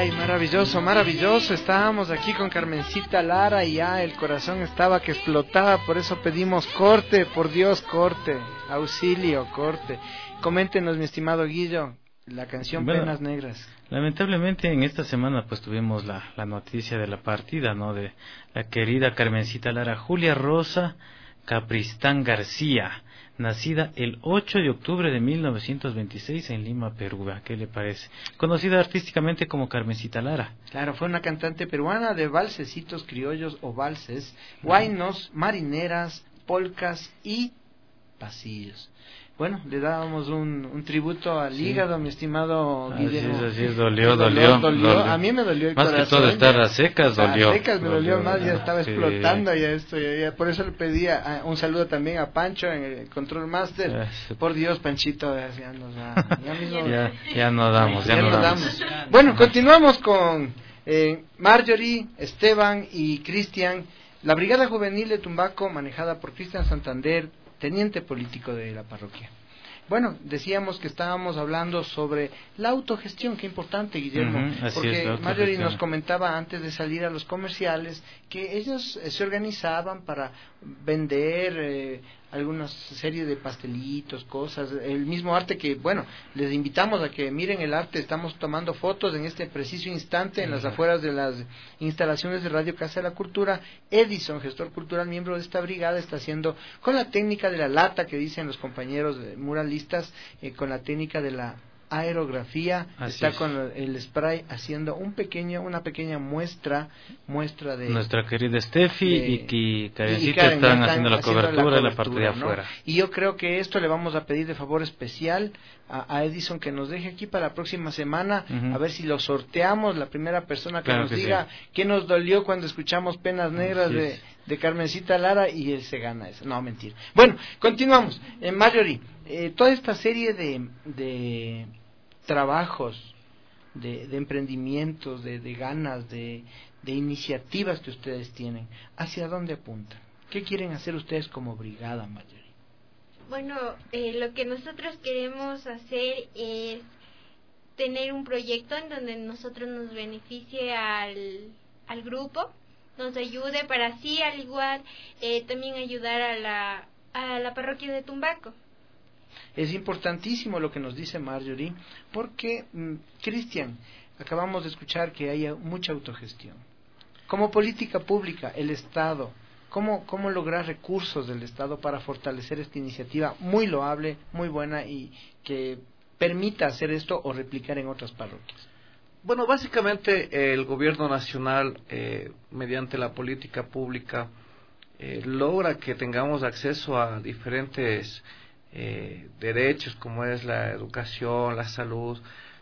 S8: Ay, maravilloso, maravilloso. Estábamos aquí con Carmencita Lara y ya el corazón estaba que explotaba, por eso pedimos corte, por Dios, corte, auxilio, corte. Coméntenos, mi estimado Guillo, la canción Penas Negras.
S7: Lamentablemente en esta semana pues tuvimos la noticia de la partida, ¿no? De la querida Carmencita Lara, Julia Rosa Capristán García, nacida el 8 de octubre de 1926 en Lima, Perú. ¿Qué le parece? Conocida artísticamente como Carmencita Lara.
S8: Claro, fue una cantante peruana de valsecitos criollos o valses, huaynos, marineras, polcas y pasillos. Bueno, le dábamos un tributo al hígado, mi estimado Guillermo.
S7: Así es, dolió.
S8: A mí me dolió el
S7: más
S8: corazón.
S7: Más que todo estar a secas, dolió.
S8: A secas me dolió más, ya estaba explotando ya esto. Ya, por eso le pedía un saludo también a Pancho en el Control Master. Por Dios, Panchito,
S7: ya no damos.
S8: Bueno, continuamos con Marjorie, Esteban y Cristian. La Brigada Juvenil de Tumbaco, manejada por Cristian Santander, teniente político de la parroquia. Bueno, decíamos que estábamos hablando sobre la autogestión, qué importante, Guillermo, porque Marjorie nos comentaba antes de salir a los comerciales que ellos se organizaban para vender alguna serie de pastelitos, cosas, el mismo arte que, bueno, les invitamos a que miren el arte, estamos tomando fotos en este preciso instante en las afueras de las instalaciones de Radio Casa de la Cultura. Edison, gestor cultural, miembro de esta brigada, está haciendo con la técnica de la lata que dicen los compañeros muralistas, con la técnica de la aerografía, está con el spray haciendo una pequeña muestra de
S7: nuestra querida Steffi y Karencita están haciendo la cobertura de la parte de afuera, ¿no?
S8: Y yo creo que esto le vamos a pedir de favor especial a Edison que nos deje aquí para la próxima semana, a ver si lo sorteamos, la primera persona que nos diga qué nos dolió cuando escuchamos Penas Negras de Carmencita Lara, y él se gana eso. No, mentira. Bueno, continuamos. Marjorie, toda esta serie de trabajos, de emprendimientos, de ganas, de iniciativas que ustedes tienen, ¿hacia dónde apuntan? ¿Qué quieren hacer ustedes como brigada, Marjorie?
S16: Bueno, lo que nosotros queremos hacer es tener un proyecto en donde nosotros nos beneficie al grupo, nos ayude para así, al igual, también ayudar a la parroquia de Tumbaco.
S8: Es importantísimo lo que nos dice Marjorie, porque, Cristian, acabamos de escuchar que hay mucha autogestión. Como política pública, el Estado, ¿cómo lograr recursos del Estado para fortalecer esta iniciativa muy loable, muy buena y que permita hacer esto o replicar en otras parroquias?
S12: Bueno, básicamente el gobierno nacional, mediante la política pública, logra que tengamos acceso a diferentes derechos como es la educación, la salud,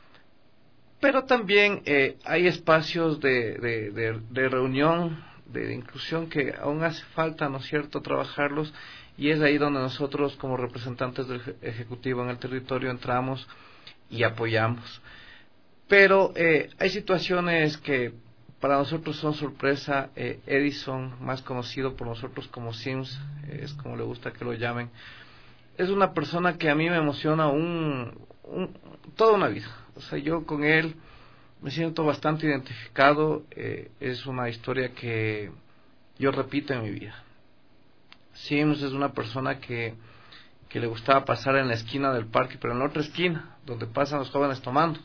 S12: pero también hay espacios de reunión, de inclusión que aún hace falta, ¿no es cierto?, trabajarlos, y es ahí donde nosotros como representantes del Ejecutivo en el territorio entramos y apoyamos. Pero hay situaciones que para nosotros son sorpresa. Edison, más conocido por nosotros como Sims, es como le gusta que lo llamen, es una persona que a mí me emociona toda una vida. O sea, yo con él me siento bastante identificado. Es una historia que yo repito en mi vida. Sims es una persona que le gustaba pasar en la esquina del parque, pero en la otra esquina, donde pasan los jóvenes tomando.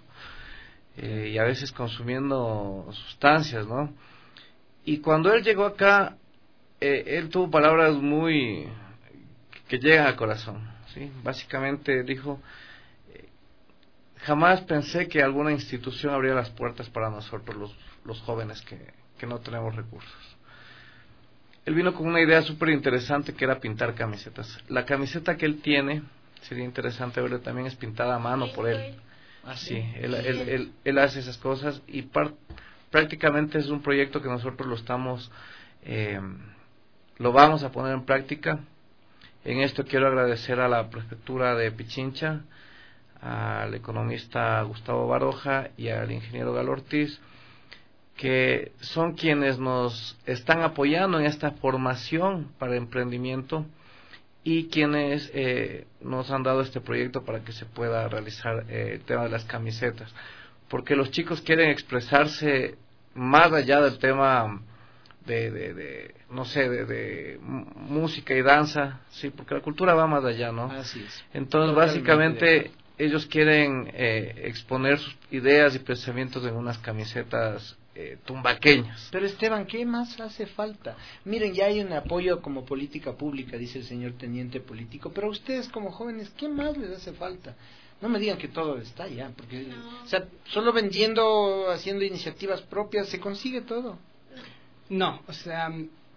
S12: Y a veces consumiendo sustancias, ¿no? Y cuando él llegó acá, él tuvo palabras muy que llegan al corazón, ¿sí? Básicamente dijo: jamás pensé que alguna institución abría las puertas para nosotros los jóvenes que no tenemos recursos. Él vino con una idea súper interesante, que era pintar camisetas. La camiseta que él tiene, sería interesante verla, también es pintada a mano por él. Sí, él hace esas cosas, y prácticamente es un proyecto que nosotros lo vamos a poner en práctica. En esto quiero agradecer a la prefectura de Pichincha, al economista Gustavo Baroja y al ingeniero Galo Ortiz, que son quienes nos están apoyando en esta formación para emprendimiento, y quienes nos han dado este proyecto para que se pueda realizar el tema de las camisetas. porque los chicos quieren expresarse más allá del tema no sé, de música y danza, sí, porque la cultura va más allá, ¿no?
S8: Así es.
S12: Entonces, básicamente, ellos quieren exponer sus ideas y pensamientos en unas camisetas tumbaqueñas.
S8: Pero Esteban, ¿qué más hace falta? Miren, ya hay un apoyo como política pública, dice el señor teniente político, pero a ustedes como jóvenes, ¿qué más les hace falta? No me digan que todo está ya, porque o sea, solo vendiendo, haciendo iniciativas propias, se consigue todo.
S14: No, o sea,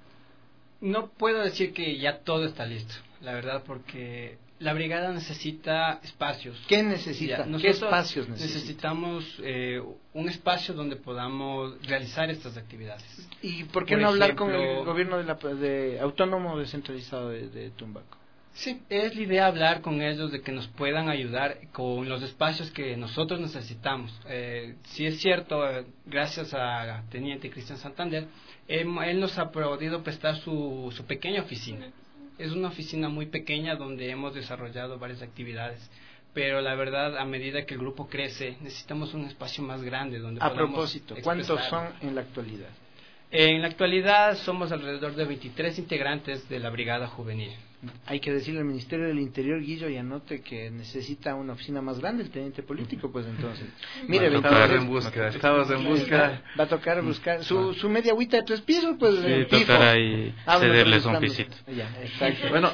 S14: no puedo decir que ya todo está listo, la verdad, porque la brigada necesita espacios.
S8: ¿Qué necesita? ¿Qué espacios
S14: necesitamos? Un espacio donde podamos realizar estas actividades.
S8: ¿Y por qué no hablar con el gobierno de autónomo descentralizado de Tumbaco?
S14: Sí, es la idea hablar con ellos de que nos puedan ayudar con los espacios que nosotros necesitamos. Sí es cierto, gracias a Teniente Cristian Santander, él nos ha podido prestar su pequeña oficina. Es una oficina muy pequeña donde hemos desarrollado varias actividades, pero la verdad, a medida que el grupo crece, necesitamos un espacio más grande donde podamos
S8: propósito, ¿cuántos son en la actualidad?
S14: En la actualidad somos alrededor de 23 integrantes de la Brigada Juvenil.
S8: Hay que decirle al Ministerio del Interior, Guillo, y anote que necesita una oficina más grande el teniente político, pues entonces. Mire,
S12: estamos en búsqueda.
S8: Va a tocar buscar su media agüita de 3 pisos, pues.
S7: Sí, tocará ahí cederles un pisito.
S8: Ya, exacto.
S12: Bueno,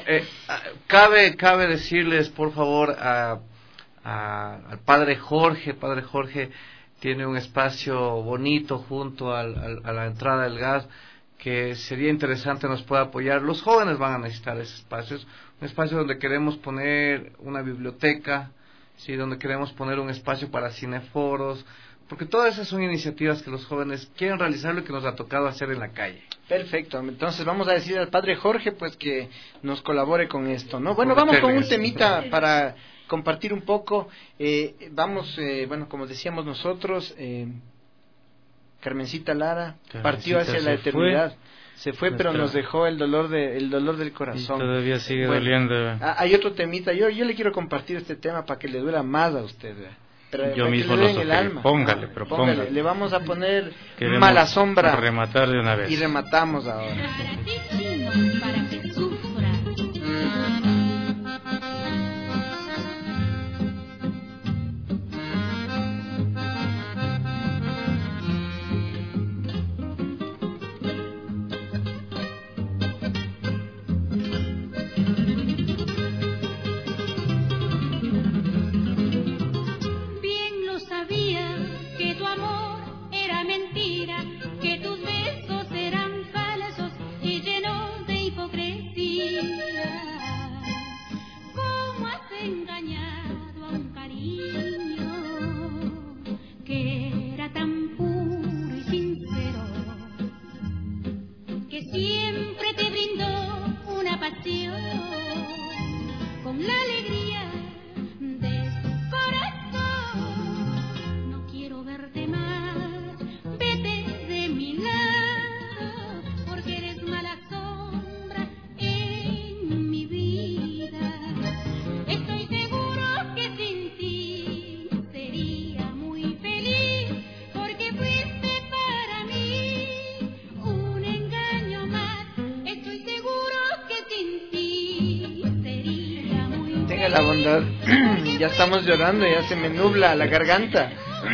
S12: cabe decirles, por favor, al padre Jorge. Padre Jorge tiene un espacio bonito junto a la entrada del gas, que sería interesante nos pueda apoyar. Los jóvenes van a necesitar ese espacio, un espacio donde queremos poner una biblioteca, sí, donde queremos poner un espacio para cineforos, porque todas esas son iniciativas que los jóvenes quieren realizar y que nos ha tocado hacer en la calle.
S8: Perfecto, entonces vamos a decir al padre Jorge pues que nos colabore con esto, ¿no? Bueno, vamos con un temita para compartir un poco. Bueno, como decíamos nosotros, Carmencita Lara partió hacia la eternidad. Se fue, pero nos dejó el dolor del corazón.
S7: Y todavía sigue doliendo.
S8: Hay otro temita. Yo le quiero compartir este tema para que le duela más a usted. Pero
S7: yo mismo lo sugiero. Póngale.
S8: Le vamos a poner Mala Sombra.
S7: Rematar de una vez.
S8: Y rematamos ahora.
S22: Para que sufra.
S8: La bondad, ya estamos llorando, ya se me nubla la garganta.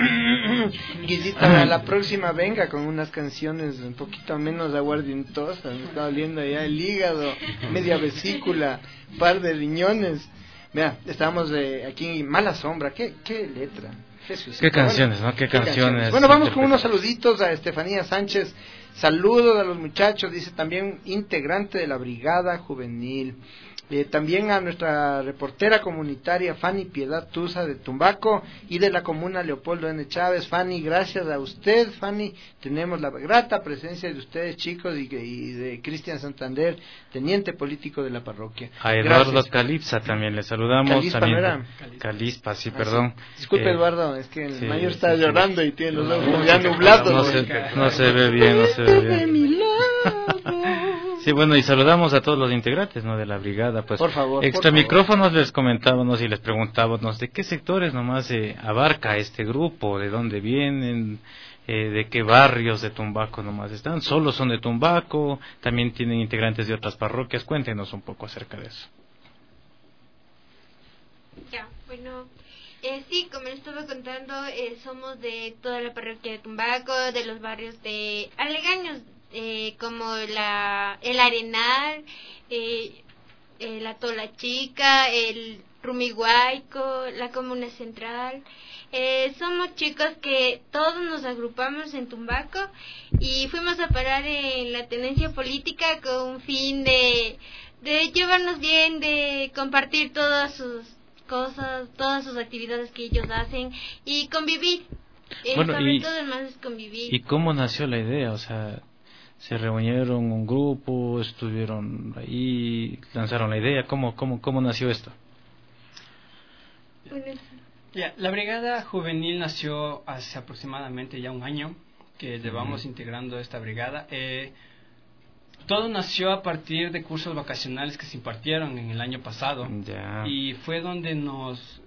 S8: Guisita, la próxima venga con unas canciones un poquito menos aguardientosas. Me está doliendo ya el hígado, media vesícula, par de riñones. Vea, estamos aquí en Mala Sombra. ¿Qué letra?
S7: Jesús. Qué canciones, ¿no? Qué canciones.
S8: Bueno, vamos con unos saluditos a Estefanía Sánchez. Saludos a los muchachos, dice también integrante de la Brigada Juvenil. También a nuestra reportera comunitaria Fanny Piedad Tusa de Tumbaco y de la comuna Leopoldo N. Chávez. Fanny, gracias a usted, Fanny. Tenemos la grata presencia de ustedes, chicos, y de Cristian Santander, teniente político de la parroquia.
S7: A Eduardo Calipsa también le saludamos.
S8: Calispa,
S7: también.
S8: ¿no era?
S7: Calispa, sí, perdón.
S8: Sí. Disculpe, Eduardo, es que el mayor está llorando y tiene los ojos ya nublados.
S7: No se ve bien, no se ve bien. Sí, Sí, bueno, y saludamos a todos los integrantes, ¿no?, de la brigada. Pues,
S8: por favor.
S7: Extra micrófonos les comentábamos y les preguntábamos de qué sectores nomás abarca este grupo, de dónde vienen, de qué barrios de Tumbaco nomás están. ¿Solo son de Tumbaco? ¿También tienen integrantes de otras parroquias? Cuéntenos un poco acerca de eso.
S16: Ya, bueno, sí, como les estaba contando, somos de toda la parroquia de Tumbaco, de los barrios de aledaños, como el Arenal, la Tola Chica, el Rumiguaico, la Comuna Central. Somos chicos que todos nos agrupamos en Tumbaco y fuimos a parar en la tenencia política con un fin de llevarnos bien, de compartir todas sus cosas, todas sus actividades que ellos hacen y convivir.
S7: Bueno,
S16: sobre todo el más es convivir.
S7: ¿Y cómo nació la idea? O sea, ¿se reunieron un grupo, estuvieron ahí, lanzaron la idea? ¿Cómo nació esto?
S16: Bueno,
S14: la brigada juvenil nació hace aproximadamente ya un año que llevamos integrando esta brigada. Todo nació a partir de cursos vacacionales que se impartieron en el año pasado. Y fue donde nos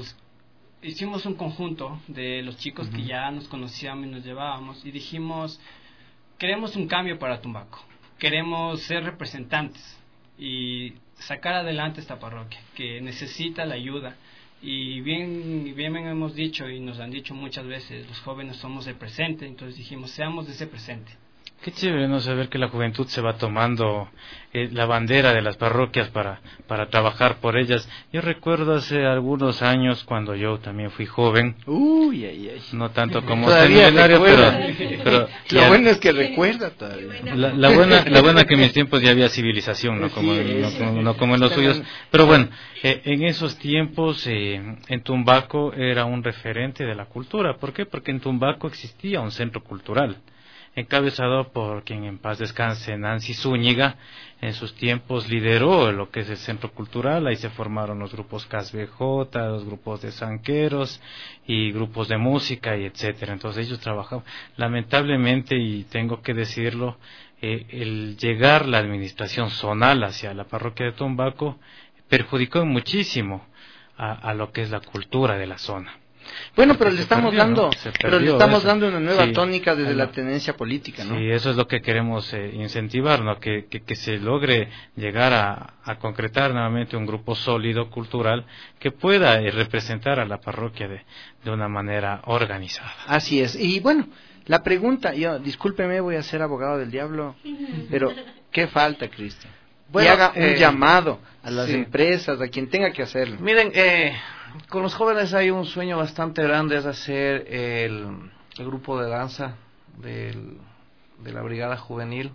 S14: hicimos un conjunto de los chicos que ya nos conocíamos y nos llevábamos y dijimos, queremos un cambio para Tumbaco, queremos ser representantes y sacar adelante esta parroquia que necesita la ayuda. Y bien hemos dicho y nos han dicho muchas veces, los jóvenes somos el presente, entonces dijimos, seamos de ese presente.
S7: Qué chévere, ¿no?, saber que la juventud se va tomando la bandera de las parroquias para trabajar por ellas. Yo recuerdo hace algunos años cuando yo también fui joven, no tanto como seminario, pero
S8: lo bueno es que recuerda todavía.
S7: La buena que en mis tiempos ya había civilización, no como en los suyos. Pero bueno, en esos tiempos en Tumbaco era un referente de la cultura. ¿Por qué? Porque en Tumbaco existía un centro cultural encabezado por quien en paz descanse, Nancy Zúñiga. En sus tiempos lideró lo que es el centro cultural. Ahí se formaron los grupos CASBJ, los grupos de zanqueros y grupos de música y etcétera. Entonces ellos trabajaban. Lamentablemente, y tengo que decirlo, el llegar la administración zonal hacia la parroquia de Tumbaco perjudicó muchísimo a lo que es la cultura de la zona.
S8: Bueno, pero le estamos dando una nueva tónica desde la tenencia política, ¿no?
S7: Sí, eso es lo que queremos incentivar, ¿no? Que se logre llegar a concretar nuevamente un grupo sólido cultural que pueda representar a la parroquia de una manera organizada.
S8: Así es. Y bueno, la pregunta, discúlpeme, voy a ser abogado del diablo, pero ¿qué falta, Cristian? Y haga un llamado a las empresas, a quien tenga que hacerlo.
S12: Miren, con los jóvenes hay un sueño bastante grande, es hacer el grupo de danza de la brigada juvenil.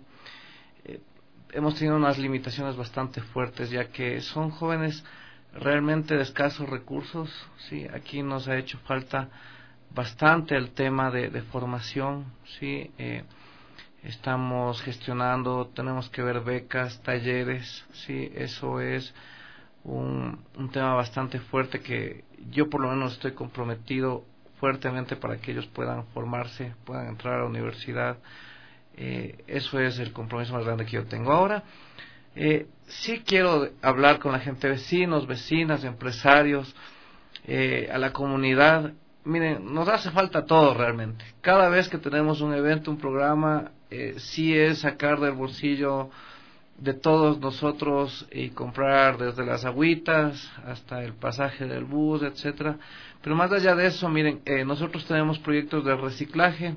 S12: Hemos tenido unas limitaciones bastante fuertes, ya que son jóvenes realmente de escasos recursos. Sí, aquí nos ha hecho falta bastante el tema de formación. Sí, estamos gestionando, tenemos que ver becas, talleres. Sí, eso es un tema bastante fuerte que yo por lo menos estoy comprometido fuertemente para que ellos puedan formarse, puedan entrar a la universidad. Eso es el compromiso más grande que yo tengo. Ahora, sí quiero hablar con la gente, vecinos, vecinas, empresarios, a la comunidad. Miren, nos hace falta todo realmente. Cada vez que tenemos un evento, un programa, sí es sacar del bolsillo de todos nosotros y comprar desde las agüitas hasta el pasaje del bus, etcétera. Pero más allá de eso, miren, nosotros tenemos proyectos de reciclaje.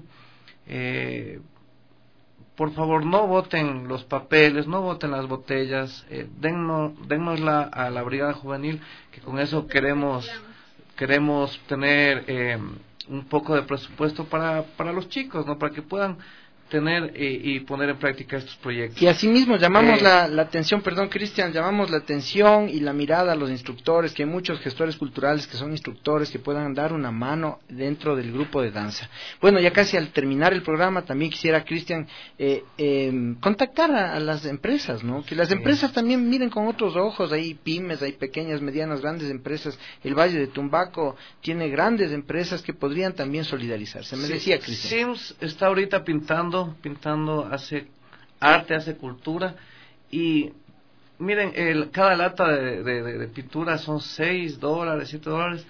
S12: Por favor, no boten los papeles, no boten las botellas, dennosla a la brigada juvenil, que con eso queremos tener un poco de presupuesto para los chicos, ¿no? Para que puedan tener y poner en práctica estos proyectos.
S8: Y asimismo llamamos la atención, perdón Cristian, llamamos la atención y la mirada a los instructores, que hay muchos gestores culturales que son instructores que puedan dar una mano dentro del grupo de danza. Bueno, ya casi al terminar el programa también quisiera, Cristian, contactar a las empresas, ¿no? Que las empresas también miren con otros ojos, hay pymes, hay pequeñas, medianas, grandes empresas. El Valle de Tumbaco tiene grandes empresas que podrían también solidarizarse. Me decía Cristian.
S12: Sims está ahorita pintando, hace arte, hace cultura, y miren, cada lata de pintura son $6, $7.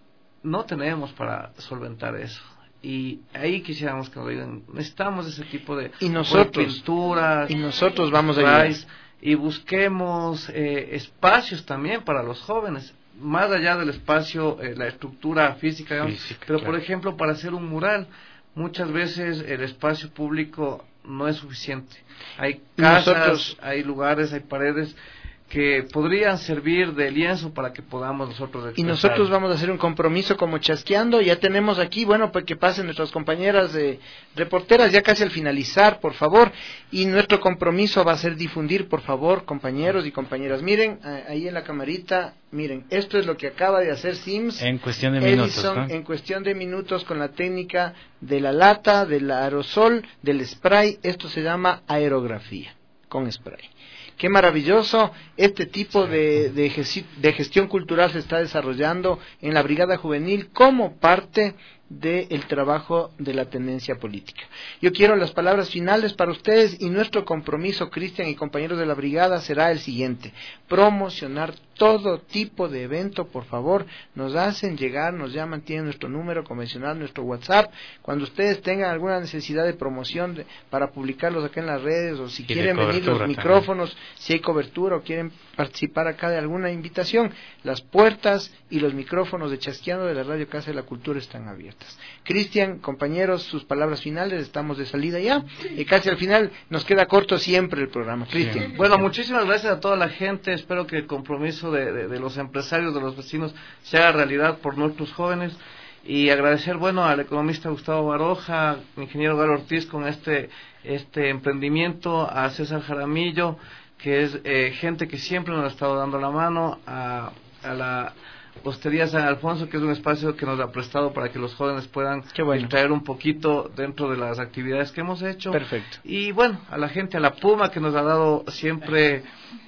S12: No tenemos para solventar eso. Y ahí quisiéramos que nos digan, necesitamos ese tipo de pinturas.
S8: Y nosotros vamos a ayudar.
S12: Y busquemos espacios también para los jóvenes, más allá del espacio, la estructura física, digamos, pero claro. Por ejemplo, para hacer un mural, muchas veces el espacio público no es suficiente. Hay casas, hay lugares, hay paredes que podrían servir de lienzo para que podamos nosotros expresar.
S8: Y nosotros vamos a hacer un compromiso como Chasqueando. Ya tenemos aquí, bueno, pues que pasen nuestras compañeras reporteras ya casi al finalizar, por favor. Y nuestro compromiso va a ser difundir, por favor, compañeros y compañeras. Miren, ahí en la camarita, miren, esto es lo que acaba de hacer Sims.
S7: En cuestión de minutos,
S8: Edison,
S7: ¿no?
S8: En cuestión de minutos, con la técnica de la lata, del aerosol, del spray. Esto se llama aerografía, con spray. Qué maravilloso, este tipo de gestión cultural se está desarrollando en la Brigada Juvenil como parte del trabajo de la tendencia política. Yo quiero las palabras finales para ustedes y nuestro compromiso, Cristian y compañeros de la Brigada, será el siguiente: promocionar todo tipo de evento, por favor. Nos hacen llegar, nos llaman, tienen nuestro número convencional, nuestro WhatsApp. Cuando ustedes tengan alguna necesidad de promoción para publicarlos acá en las redes, o si quieren venir los micrófonos, también. Si hay cobertura o quieren participar acá de alguna invitación, las puertas y los micrófonos de Chasqueando de la Radio Casa de la Cultura están abiertas. Cristian, compañeros, sus palabras finales, estamos de salida ya, y casi al final nos queda corto siempre el programa. Cristian.
S12: Sí. Bueno, muchísimas gracias a toda la gente, espero que el compromiso de los empresarios, de los vecinos, se haga realidad por nuestros jóvenes, y agradecer, bueno, al economista Gustavo Baroja, al ingeniero Galo Ortiz con este emprendimiento, a César Jaramillo, que es gente que siempre nos ha estado dando la mano, a la Hostería San Alfonso, que es un espacio que nos ha prestado para que los jóvenes puedan distraer un poquito dentro de las actividades que hemos hecho.
S8: Perfecto.
S12: Y bueno, a la gente, a la Puma, que nos ha dado siempre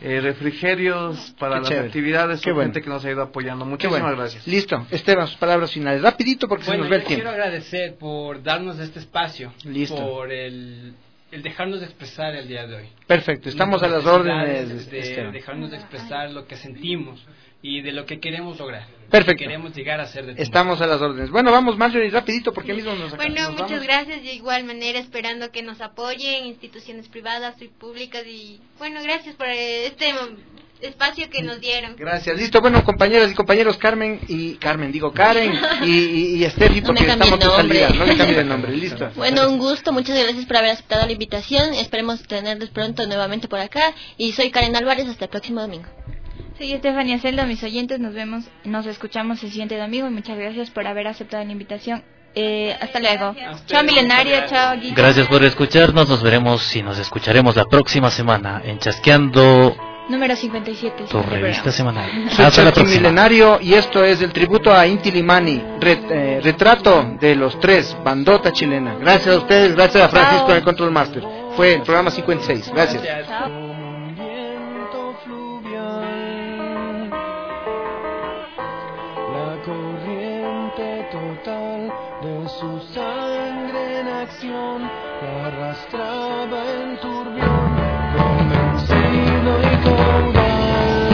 S12: refrigerios para las actividades, gente que nos ha ido apoyando. Muchísimas gracias.
S8: Listo. Esteban, sus palabras finales, rapidito porque se nos ve el tiempo.
S14: Quiero agradecer por darnos este espacio,
S8: listo,
S14: por el dejarnos de expresar el día de hoy.
S8: Perfecto, estamos a las órdenes
S14: de dejarnos de expresar lo que sentimos y de lo que queremos lograr.
S8: Perfecto.
S14: Queremos llegar a ser de
S8: Estamos a las órdenes. Bueno, vamos, Marjorie, rapidito porque mismo nos
S16: muchas gracias. De igual manera, esperando que nos apoyen instituciones privadas y públicas, y bueno, gracias por este espacio que nos dieron.
S8: Gracias. Listo, bueno, compañeras y compañeros, Karen y Estefi, porque estamos de salida. No le cambie de nombre. Listo.
S10: Bueno, un gusto, muchas gracias por haber aceptado la invitación. Esperemos tenerles pronto nuevamente por acá. Y soy Karen Álvarez, hasta el próximo domingo.
S9: Soy Estefania Celda, mis oyentes, nos escuchamos el siguiente domingo, y muchas gracias por haber aceptado la invitación. Hasta luego. Chao Milenario, chao Guillermo.
S7: Gracias por escucharnos, nos veremos y nos escucharemos la próxima semana en Chasqueando
S9: número 57.
S7: Tu revista semanal.
S8: Hasta la próxima. Milenario, y esto es el tributo a Inti Limani, retrato de los tres, bandota chilena. Gracias a ustedes, gracias a Francisco en el Control Master. Fue el programa 56. Gracias.
S9: Chao.
S11: De su sangre en acción, la arrastraba en turbión, convencido y caudal.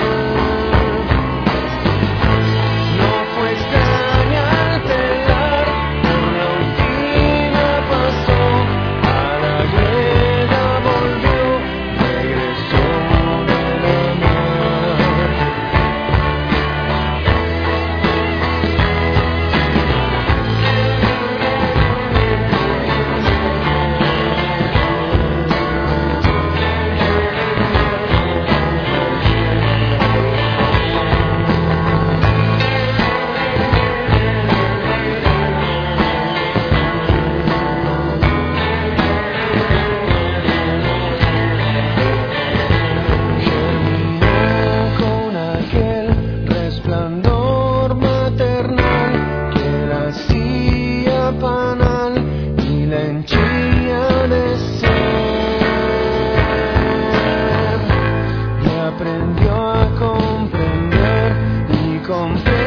S11: No fue extraña al pelar, por la última pasó, a la greda volvió, regresó de la mar. Aprendió a comprender y comprender.